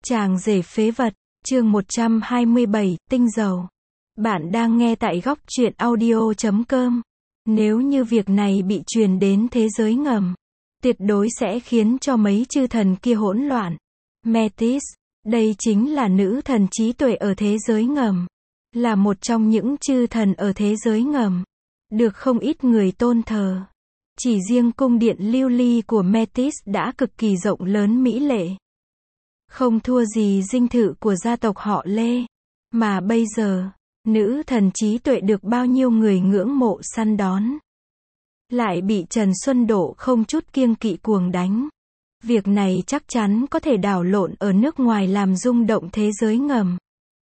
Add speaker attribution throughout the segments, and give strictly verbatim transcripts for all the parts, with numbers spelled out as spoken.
Speaker 1: Chàng rể phế vật, chương một trăm hai mươi bảy, tinh dầu. Bạn đang nghe tại góc truyện audio chấm com. Nếu như việc này bị truyền đến thế giới ngầm, tuyệt đối sẽ khiến cho mấy chư thần kia hỗn loạn. Metis, đây chính là nữ thần trí tuệ ở thế giới ngầm. Là một trong những chư thần ở thế giới ngầm. Được không ít người tôn thờ. Chỉ riêng cung điện lưu ly của Metis đã cực kỳ rộng lớn mỹ lệ. Không thua gì dinh thự của gia tộc họ Lê. Mà bây giờ, nữ thần trí tuệ được bao nhiêu người ngưỡng mộ săn đón. Lại bị Trần Xuân Độ không chút kiêng kỵ cuồng đánh. Việc này chắc chắn có thể đảo lộn ở nước ngoài làm rung động thế giới ngầm.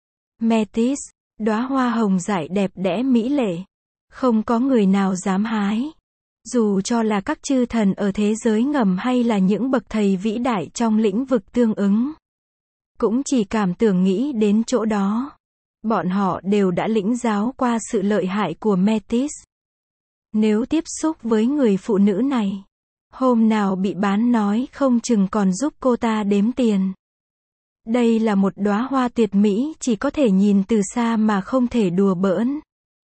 Speaker 1: Metis, đóa hoa hồng dại đẹp đẽ mỹ lệ. Không có người nào dám hái. Dù cho là các chư thần ở thế giới ngầm hay là những bậc thầy vĩ đại trong lĩnh vực tương ứng. Cũng chỉ cảm tưởng nghĩ đến chỗ đó. Bọn họ đều đã lĩnh giáo qua sự lợi hại của Metis. Nếu tiếp xúc với người phụ nữ này, hôm nào bị bán nói không chừng còn giúp cô ta đếm tiền. Đây là một đóa hoa tuyệt mỹ chỉ có thể nhìn từ xa mà không thể đùa bỡn.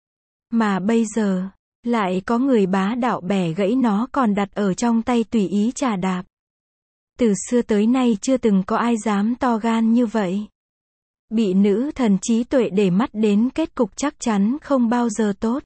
Speaker 1: Mà bây giờ, lại có người bá đạo bẻ gãy nó còn đặt ở trong tay tùy ý chà đạp. Từ xưa tới nay chưa từng có ai dám to gan như vậy. Bị nữ thần trí tuệ để mắt đến kết cục chắc chắn không bao giờ tốt.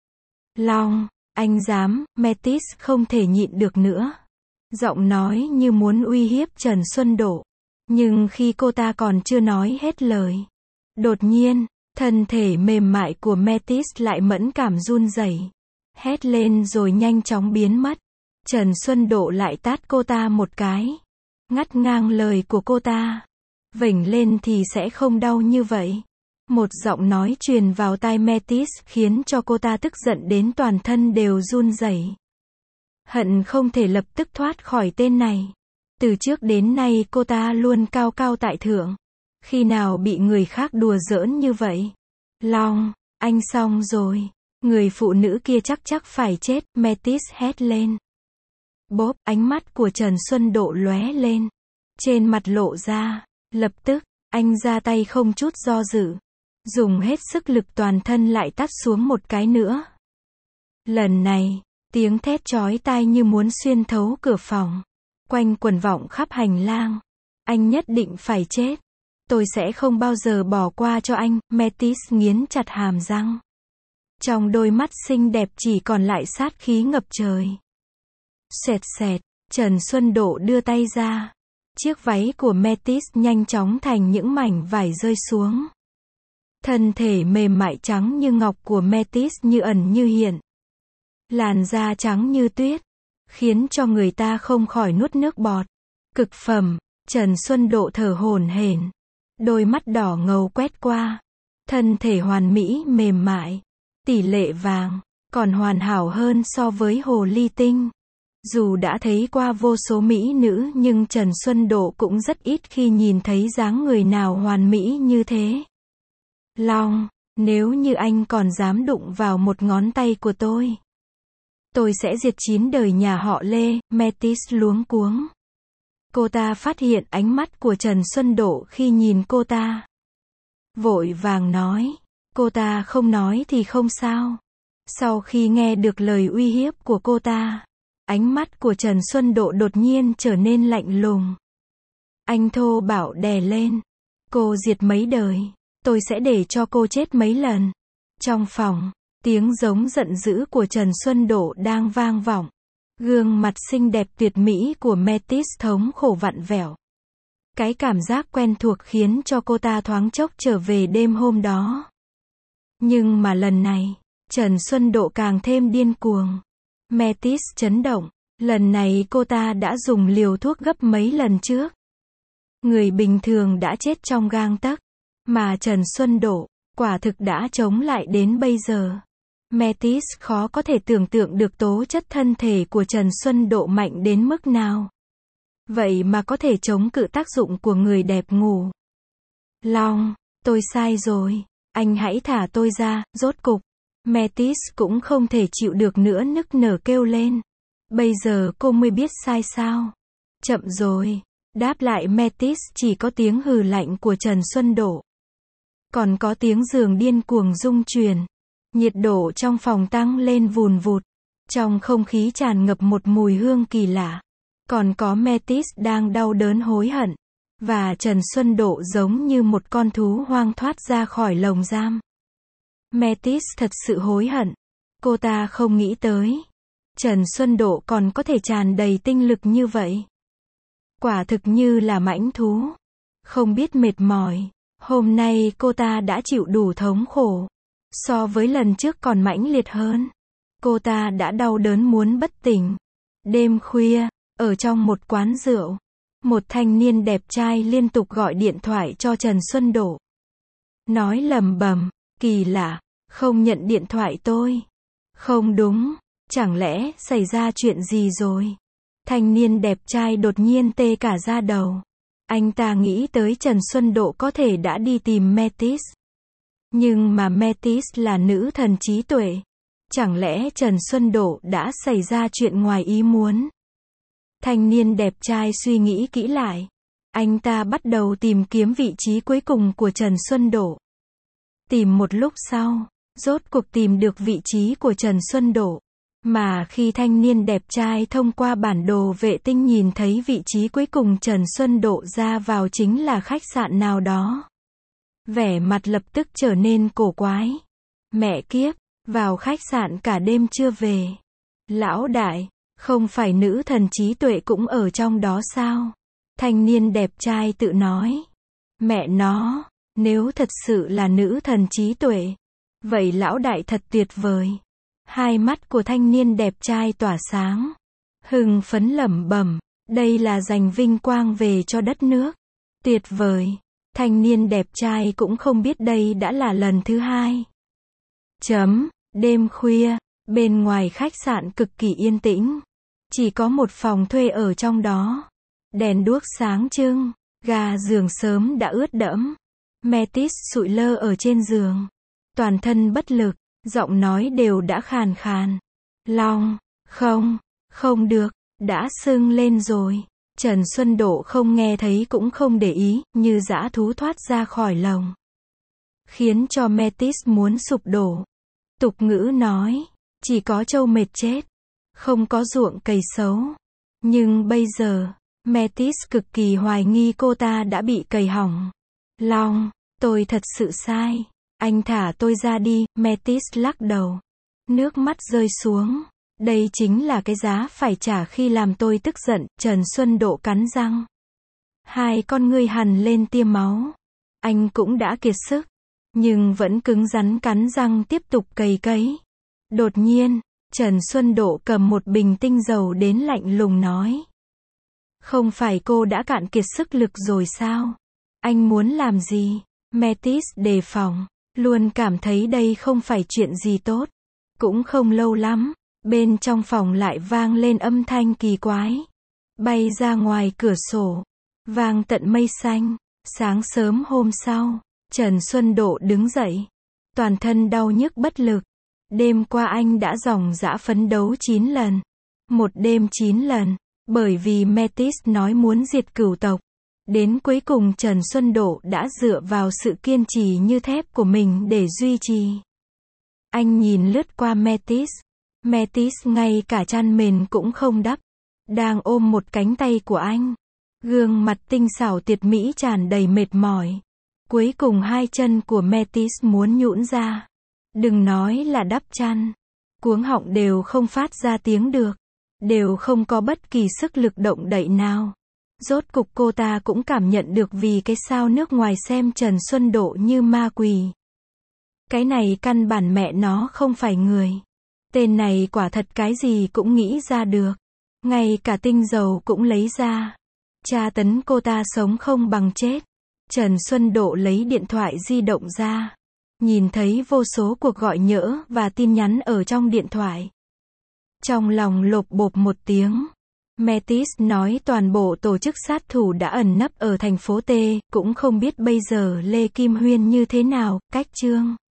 Speaker 1: Long, anh dám, Metis không thể nhịn được nữa. Giọng nói như muốn uy hiếp Trần Xuân Độ. Nhưng khi cô ta còn chưa nói hết lời. Đột nhiên, thân thể mềm mại của Metis lại mẫn cảm run rẩy. Hét lên rồi nhanh chóng biến mất. Trần Xuân Độ lại tát cô ta một cái. Ngắt ngang lời của cô ta. Vểnh lên thì sẽ không đau như vậy. Một giọng nói truyền vào tai Metis khiến cho cô ta tức giận đến toàn thân đều run rẩy. Hận không thể lập tức thoát khỏi tên này. Từ trước đến nay cô ta luôn cao cao tại thượng. Khi nào bị người khác đùa giỡn như vậy? Long, anh xong rồi. Người phụ nữ kia chắc chắc phải chết, Metis hét lên. Bốp, ánh mắt của Trần Xuân Độ lóe lên. Trên mặt lộ ra. Lập tức, anh ra tay không chút do dự. Dùng hết sức lực toàn thân lại tát xuống một cái nữa. Lần này, tiếng thét chói tai như muốn xuyên thấu cửa phòng. Quanh quần vọng khắp hành lang. Anh nhất định phải chết. Tôi sẽ không bao giờ bỏ qua cho anh, Metis nghiến chặt hàm răng. Trong đôi mắt xinh đẹp chỉ còn lại sát khí ngập trời. Xẹt xẹt, Trần Xuân Độ đưa tay ra. Chiếc váy của Metis nhanh chóng thành những mảnh vải rơi xuống. Thân thể mềm mại trắng như ngọc của Metis như ẩn như hiện. Làn da trắng như tuyết, khiến cho người ta không khỏi nuốt nước bọt. Cực phẩm, Trần Xuân Độ thở hổn hển. Đôi mắt đỏ ngầu quét qua. Thân thể hoàn mỹ mềm mại. Tỷ lệ vàng, còn hoàn hảo hơn so với hồ ly tinh. Dù đã thấy qua vô số mỹ nữ nhưng Trần Xuân Độ cũng rất ít khi nhìn thấy dáng người nào hoàn mỹ như thế. Long, nếu như anh còn dám đụng vào một ngón tay của tôi, tôi sẽ diệt chín đời nhà họ Lê, Metis luống cuống. Cô ta phát hiện ánh mắt của Trần Xuân Độ khi nhìn cô ta. Vội vàng nói, cô ta không nói thì không sao. Sau khi nghe được lời uy hiếp của cô ta, ánh mắt của Trần Xuân Độ đột nhiên trở nên lạnh lùng. Anh thô bạo đè lên. Cô diệt mấy đời, tôi sẽ để cho cô chết mấy lần. Trong phòng, tiếng giống giận dữ của Trần Xuân Độ đang vang vọng. Gương mặt xinh đẹp tuyệt mỹ của Metis thống khổ vặn vẹo. Cái cảm giác quen thuộc khiến cho cô ta thoáng chốc trở về đêm hôm đó. Nhưng mà lần này, Trần Xuân Độ càng thêm điên cuồng. Metis chấn động. Lần này cô ta đã dùng liều thuốc gấp mấy lần trước. Người bình thường đã chết trong gang tấc. Mà Trần Xuân Độ, quả thực đã chống lại đến bây giờ. Metis khó có thể tưởng tượng được tố chất thân thể của Trần Xuân Độ mạnh đến mức nào. Vậy mà có thể chống cự tác dụng của người đẹp ngủ. Long, tôi sai rồi. Anh hãy thả tôi ra, rốt cục. Metis cũng không thể chịu được nữa nức nở kêu lên. Bây giờ cô mới biết sai sao. Chậm rồi. Đáp lại Metis chỉ có tiếng hừ lạnh của Trần Xuân Độ. Còn có tiếng giường điên cuồng rung chuyển. Nhiệt độ trong phòng tăng lên vùn vụt. Trong không khí tràn ngập một mùi hương kỳ lạ. Còn có Metis đang đau đớn hối hận. Và Trần Xuân Độ giống như một con thú hoang thoát ra khỏi lồng giam. Metis thật sự hối hận. Cô ta không nghĩ tới. Trần Xuân Độ còn có thể tràn đầy tinh lực như vậy. Quả thực như là mãnh thú. Không biết mệt mỏi. Hôm nay cô ta đã chịu đủ thống khổ. So với lần trước còn mãnh liệt hơn. Cô ta đã đau đớn muốn bất tỉnh. Đêm khuya, ở trong một quán rượu, một thanh niên đẹp trai liên tục gọi điện thoại cho Trần Xuân Độ. Nói lầm bầm, kỳ lạ, không nhận điện thoại tôi. Không đúng, chẳng lẽ xảy ra chuyện gì rồi? Thanh niên đẹp trai đột nhiên tê cả da đầu. Anh ta nghĩ tới Trần Xuân Độ có thể đã đi tìm Metis. Nhưng mà Metis là nữ thần trí tuệ. Chẳng lẽ Trần Xuân Độ đã xảy ra chuyện ngoài ý muốn? Thanh niên đẹp trai suy nghĩ kỹ lại. Anh ta bắt đầu tìm kiếm vị trí cuối cùng của Trần Xuân Độ. Tìm một lúc sau, rốt cuộc tìm được vị trí của Trần Xuân Độ. Mà khi thanh niên đẹp trai thông qua bản đồ vệ tinh nhìn thấy vị trí cuối cùng Trần Xuân Độ ra vào chính là khách sạn nào đó. Vẻ mặt lập tức trở nên cổ quái. Mẹ kiếp, vào khách sạn cả đêm chưa về. Lão đại, không phải nữ thần trí tuệ cũng ở trong đó sao? Thanh niên đẹp trai tự nói. Mẹ nó, nếu thật sự là nữ thần trí tuệ, vậy lão đại thật tuyệt vời. Hai mắt của thanh niên đẹp trai tỏa sáng. Hưng phấn lẩm bẩm, đây là giành vinh quang về cho đất nước. Tuyệt vời. Thanh niên đẹp trai cũng không biết đây đã là lần thứ hai. Chấm, đêm khuya, bên ngoài khách sạn cực kỳ yên tĩnh. Chỉ có một phòng thuê ở trong đó. Đèn đuốc sáng trưng, gà giường sớm đã ướt đẫm. Metis sụi lơ ở trên giường. Toàn thân bất lực, giọng nói đều đã khàn khàn. Long, không, không được, đã sưng lên rồi. Trần Xuân Độ không nghe thấy cũng không để ý, như dã thú thoát ra khỏi lồng. Khiến cho Metis muốn sụp đổ. Tục ngữ nói, chỉ có trâu mệt chết, không có ruộng cày xấu. Nhưng bây giờ, Metis cực kỳ hoài nghi cô ta đã bị cày hỏng. Long, tôi thật sự sai. Anh thả tôi ra đi, Metis lắc đầu. Nước mắt rơi xuống. Đây chính là cái giá phải trả khi làm tôi tức giận, Trần Xuân Độ cắn răng. Hai con ngươi hằn lên tia máu. Anh cũng đã kiệt sức, nhưng vẫn cứng rắn cắn răng tiếp tục cày cấy. Đột nhiên, Trần Xuân Độ cầm một bình tinh dầu đến lạnh lùng nói. Không phải cô đã cạn kiệt sức lực rồi sao? Anh muốn làm gì? Metis đề phòng, luôn cảm thấy đây không phải chuyện gì tốt. Cũng không lâu lắm, bên trong phòng lại vang lên âm thanh kỳ quái. Bay ra ngoài cửa sổ, vang tận mây xanh. Sáng sớm hôm sau, Trần Xuân Độ đứng dậy, toàn thân đau nhức bất lực. Đêm qua anh đã ròng rã phấn đấu chín lần. Một đêm chín lần, bởi vì Metis nói muốn diệt cửu tộc. Đến cuối cùng Trần Xuân Độ đã dựa vào sự kiên trì như thép của mình để duy trì. Anh nhìn lướt qua Metis. Metis ngay cả chăn mền cũng không đắp, đang ôm một cánh tay của anh. Gương mặt tinh xảo tuyệt mỹ tràn đầy mệt mỏi. Cuối cùng hai chân của Metis muốn nhũn ra. Đừng nói là đắp chăn. Cuống họng đều không phát ra tiếng được. Đều không có bất kỳ sức lực động đậy nào. Rốt cục cô ta cũng cảm nhận được vì cái sao nước ngoài xem Trần Xuân Độ như ma quỷ. Cái này căn bản mẹ nó không phải người. Tên này quả thật cái gì cũng nghĩ ra được. Ngay cả tinh dầu cũng lấy ra. Tra tấn cô ta sống không bằng chết. Trần Xuân Độ lấy điện thoại di động ra. Nhìn thấy vô số cuộc gọi nhỡ và tin nhắn ở trong điện thoại. Trong lòng lộp bộp một tiếng. Metis nói toàn bộ tổ chức sát thủ đã ẩn nấp ở thành phố T, cũng không biết bây giờ Lê Kim Huyên như thế nào, cách chương.